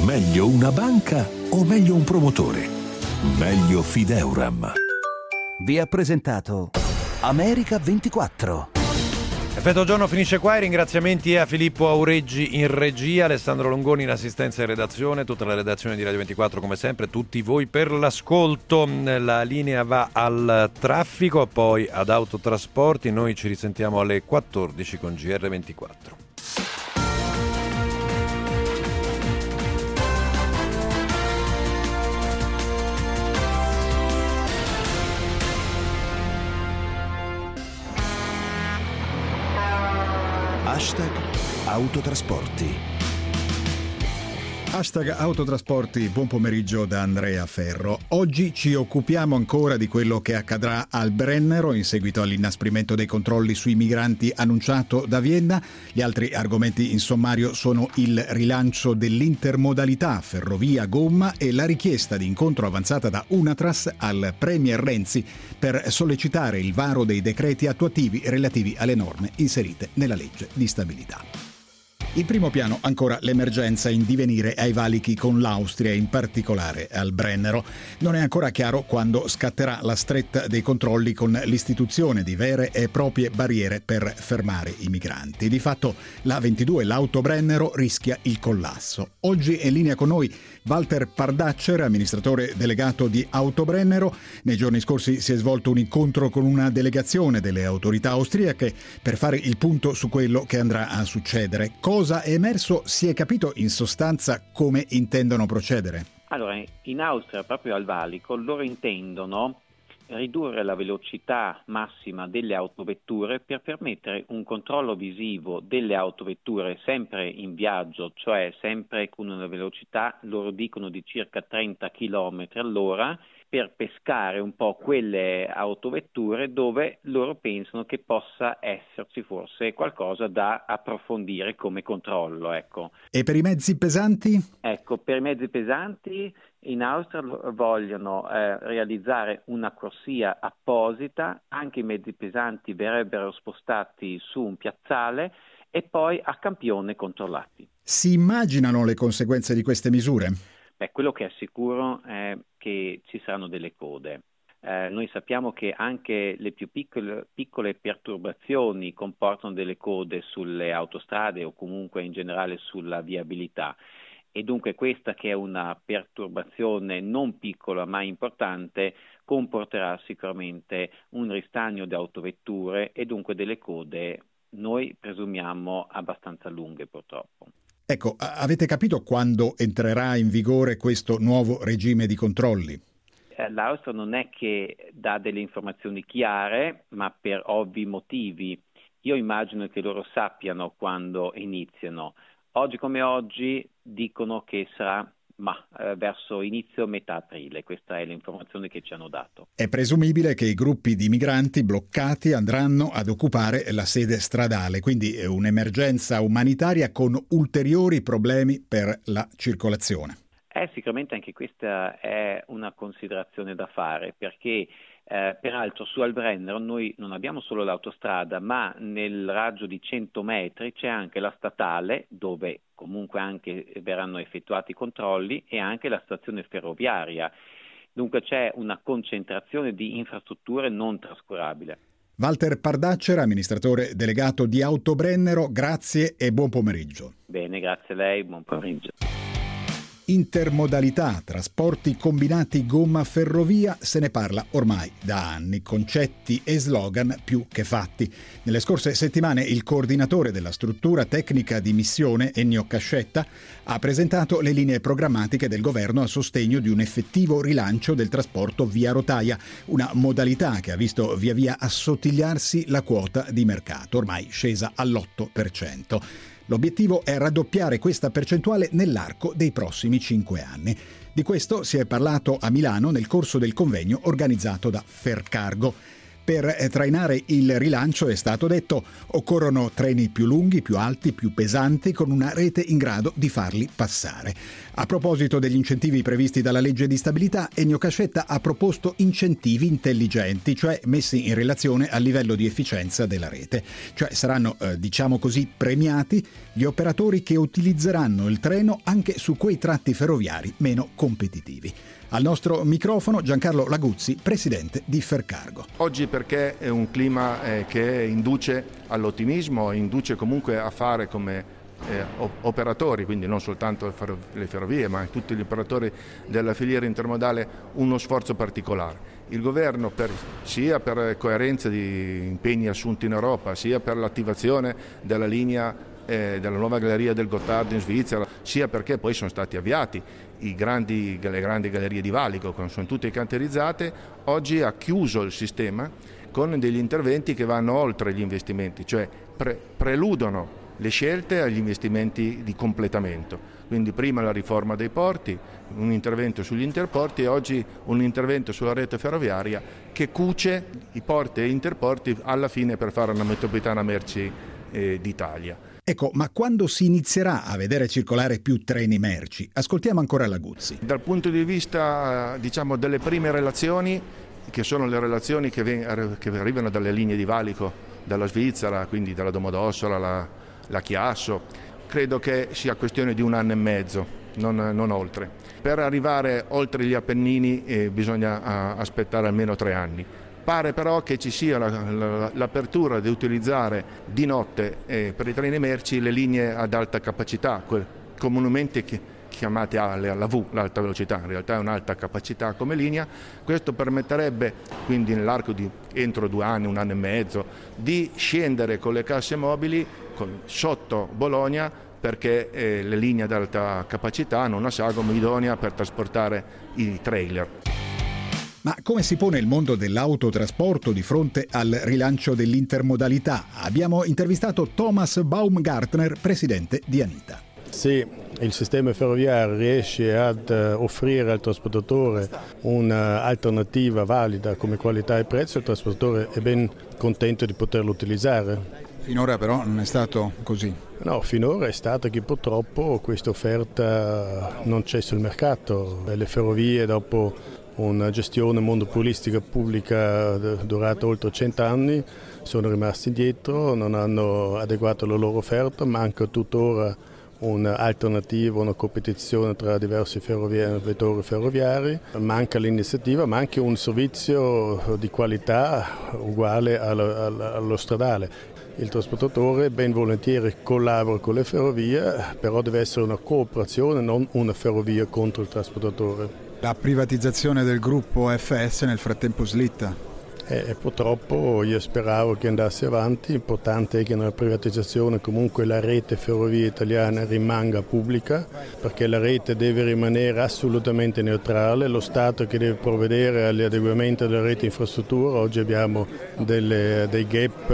Meglio una banca o meglio un promotore? Meglio Fideuram. Vi ha presentato America 24. Effetto giorno finisce qua, i ringraziamenti a Filippo Aureggi in regia, Alessandro Longoni in assistenza e redazione, tutta la redazione di Radio 24 come sempre, tutti voi per l'ascolto. La linea va al traffico, poi ad autotrasporti, noi ci risentiamo alle 14 con GR24. Hashtag autotrasporti. Hashtag autotrasporti, buon pomeriggio da Andrea Ferro. Oggi ci occupiamo ancora di quello che accadrà al Brennero in seguito all'inasprimento dei controlli sui migranti annunciato da Vienna. Gli altri argomenti in sommario sono il rilancio dell'intermodalità ferrovia-gomma e la richiesta di incontro avanzata da Unatras al Premier Renzi per sollecitare il varo dei decreti attuativi relativi alle norme inserite nella legge di stabilità. In primo piano ancora l'emergenza in divenire ai valichi con l'Austria, in particolare al Brennero. Non è ancora chiaro quando scatterà la stretta dei controlli con l'istituzione di vere e proprie barriere per fermare i migranti. Di fatto la 22, l'auto Brennero, rischia il collasso. Oggi è in linea con noi Walter Pardaccer, amministratore delegato di Autobrennero. Nei giorni scorsi si è svolto un incontro con una delegazione delle autorità austriache per fare il punto su quello che andrà a succedere. Cosa è emerso? Si è capito in sostanza come intendono procedere? Allora, in Austria, proprio al valico, loro intendono ridurre la velocità massima delle autovetture per permettere un controllo visivo delle autovetture sempre in viaggio, cioè sempre con una velocità, loro dicono, di circa 30 km all'ora, per pescare un po' quelle autovetture dove loro pensano che possa esserci forse qualcosa da approfondire come controllo. Ecco. E per i mezzi pesanti? Ecco, per i mezzi pesanti in Austria vogliono realizzare una corsia apposita, anche i mezzi pesanti verrebbero spostati su un piazzale e poi a campione controllati. Si immaginano le conseguenze di queste misure? Quello che è sicuro è che ci saranno delle code. Noi sappiamo che anche le più piccole perturbazioni comportano delle code sulle autostrade o comunque in generale sulla viabilità. E dunque questa, che è una perturbazione non piccola ma importante, comporterà sicuramente un ristagno di autovetture e dunque delle code, noi presumiamo, abbastanza lunghe purtroppo. Ecco, avete capito quando entrerà in vigore questo nuovo regime di controlli? L'Austria non è che dà delle informazioni chiare, ma per ovvi motivi. Io immagino che loro sappiano quando iniziano. Oggi come oggi dicono che sarà verso inizio metà aprile, questa è l'informazione che ci hanno dato. È presumibile che i gruppi di migranti bloccati andranno ad occupare la sede stradale, quindi è un'emergenza umanitaria con ulteriori problemi per la circolazione. Sicuramente anche questa è una considerazione da fare, perché peraltro su al Brennero noi non abbiamo solo l'autostrada, ma nel raggio di 100 metri c'è anche la statale, dove comunque anche verranno effettuati i controlli, e anche la stazione ferroviaria. Dunque c'è una concentrazione di infrastrutture non trascurabile. Walter Pardaccer, amministratore delegato di Autobrennero, grazie e buon pomeriggio. Bene, grazie a lei, buon pomeriggio. Intermodalità, trasporti combinati gomma-ferrovia, se ne parla ormai da anni, concetti e slogan più che fatti. Nelle scorse settimane il coordinatore della struttura tecnica di missione, Ennio Cascetta, ha presentato le linee programmatiche del governo a sostegno di un effettivo rilancio del trasporto via rotaia, una modalità che ha visto via via assottigliarsi la quota di mercato, ormai scesa all'8%. L'obiettivo è raddoppiare questa percentuale nell'arco dei prossimi 5 anni. Di questo si è parlato a Milano nel corso del convegno organizzato da Fercargo. Per trainare il rilancio, è stato detto, occorrono treni più lunghi, più alti, più pesanti, con una rete in grado di farli passare. A proposito degli incentivi previsti dalla legge di stabilità, Ennio Cascetta ha proposto incentivi intelligenti, cioè messi in relazione al livello di efficienza della rete. Cioè saranno, diciamo così, premiati gli operatori che utilizzeranno il treno anche su quei tratti ferroviari meno competitivi. Al nostro microfono Giancarlo Laguzzi, presidente di Fercargo. Oggi perché è un clima che induce all'ottimismo, induce comunque a fare come operatori, quindi non soltanto le ferrovie, ma tutti gli operatori della filiera intermodale, uno sforzo particolare. Il governo, sia per coerenza di impegni assunti in Europa, sia per l'attivazione della linea della nuova galleria del Gottardo in Svizzera, sia perché poi sono stati avviati le grandi gallerie di valico, sono tutte canterizzate, oggi ha chiuso il sistema con degli interventi che vanno oltre gli investimenti, cioè preludono le scelte agli investimenti di completamento. Quindi prima la riforma dei porti, un intervento sugli interporti e oggi un intervento sulla rete ferroviaria che cuce i porti e interporti alla fine per fare una metropolitana merci d'Italia. Ecco, ma quando si inizierà a vedere circolare più treni merci? Ascoltiamo ancora Laguzzi. Dal punto di vista, diciamo, delle prime relazioni, che sono le relazioni che arrivano dalle linee di valico, dalla Svizzera, quindi dalla Domodossola, la Chiasso, credo che sia questione di 1 anno e mezzo, non oltre. Per arrivare oltre gli Appennini bisogna aspettare almeno 3 anni. Pare però che ci sia l'apertura di utilizzare di notte per i treni merci le linee ad alta capacità, comunemente chiamate la V, l'alta velocità, in realtà è un'alta capacità come linea. Questo permetterebbe quindi nell'arco di entro 2 anni, 1 anno e mezzo, di scendere con le casse mobili sotto Bologna, perché le linee ad alta capacità hanno una sagoma idonea per trasportare i trailer. Ma come si pone il mondo dell'autotrasporto di fronte al rilancio dell'intermodalità? Abbiamo intervistato Thomas Baumgartner, presidente di Anita. Se il sistema ferroviario riesce ad offrire al trasportatore un'alternativa valida come qualità e prezzo, il trasportatore è ben contento di poterlo utilizzare. Finora però non è stato così. No, finora è stato che purtroppo questa offerta non c'è sul mercato. Le ferrovie, dopo una gestione monopolistica pubblica durata oltre 100 anni, sono rimasti indietro, non hanno adeguato la loro offerta, manca tuttora un'alternativa, una competizione tra diversi vettori ferroviari, manca l'iniziativa, ma anche un servizio di qualità uguale allo stradale. Il trasportatore ben volentieri collabora con le ferrovie, però deve essere una cooperazione, non una ferrovia contro il trasportatore. La privatizzazione del gruppo FS nel frattempo slitta. Purtroppo io speravo che andasse avanti, l'importante è che nella privatizzazione comunque la rete ferrovia italiana rimanga pubblica, perché la rete deve rimanere assolutamente neutrale, lo Stato che deve provvedere all'adeguamento della rete infrastruttura. Oggi abbiamo dei gap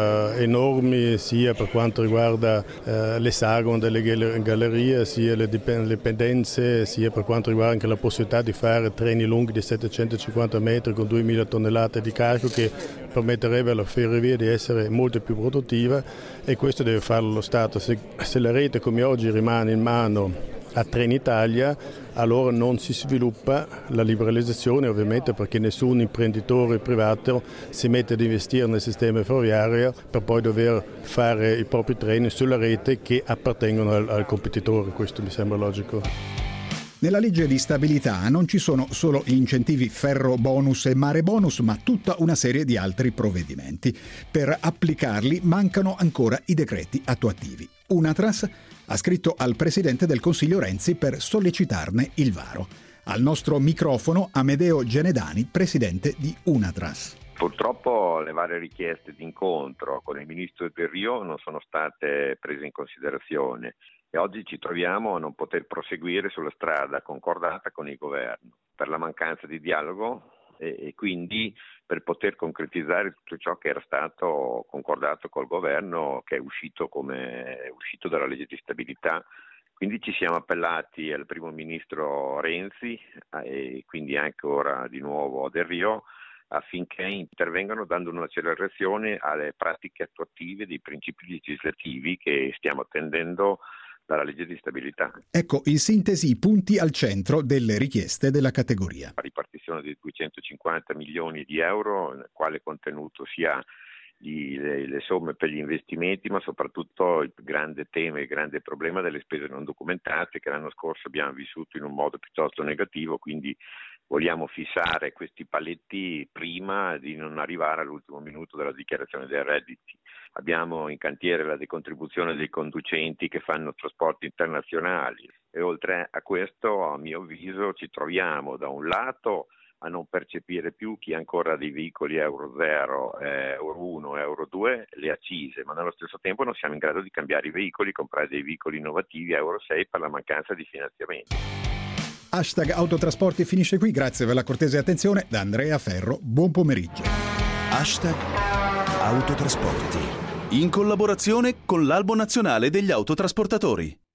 enormi sia per quanto riguarda le sagome delle gallerie, sia le dipendenze, sia per quanto riguarda anche la possibilità di fare treni lunghi di 750 metri con 2000 tonnellate di carico, che permetterebbe alla ferrovia di essere molto più produttiva, e questo deve farlo lo Stato. Se la rete come oggi rimane in mano a Trenitalia, allora non si sviluppa la liberalizzazione, ovviamente, perché nessun imprenditore privato si mette ad investire nel sistema ferroviario per poi dover fare i propri treni sulla rete che appartengono al competitore. Questo mi sembra logico. Nella legge di stabilità non ci sono solo gli incentivi ferro bonus e mare bonus, ma tutta una serie di altri provvedimenti. Per applicarli mancano ancora i decreti attuativi. Unatras ha scritto al Presidente del Consiglio Renzi per sollecitarne il varo. Al nostro microfono Amedeo Genedani, Presidente di Unatras. Purtroppo le varie richieste di incontro con il Ministro Delrio non sono state prese in considerazione e oggi ci troviamo a non poter proseguire sulla strada concordata con il Governo per la mancanza di dialogo e quindi per poter concretizzare tutto ciò che era stato concordato col Governo, che è uscito dalla legge di stabilità. Quindi ci siamo appellati al Primo Ministro Renzi e quindi anche ora di nuovo a Delrio affinché intervengano dando un'accelerazione alle pratiche attuative dei principi legislativi che stiamo attendendo dalla legge di stabilità. Ecco, in sintesi, i punti al centro delle richieste della categoria. La ripartizione di 250 milioni di euro, nel quale contenuto sia le somme per gli investimenti, ma soprattutto il grande tema, il grande problema delle spese non documentate, che l'anno scorso abbiamo vissuto in un modo piuttosto negativo, quindi vogliamo fissare questi paletti prima di non arrivare all'ultimo minuto della dichiarazione dei redditi. Abbiamo in cantiere la decontribuzione dei conducenti che fanno trasporti internazionali e oltre a questo, a mio avviso, ci troviamo da un lato a non percepire più chi ha ancora dei veicoli Euro 0, Euro 1, Euro 2 le accise, ma nello stesso tempo non siamo in grado di cambiare i veicoli, comprare dei veicoli innovativi Euro 6 per la mancanza di finanziamento. Hashtag Autotrasporti finisce qui, grazie per la cortese attenzione da Andrea Ferro, buon pomeriggio. Hashtag Autotrasporti. In collaborazione con l'Albo Nazionale degli Autotrasportatori.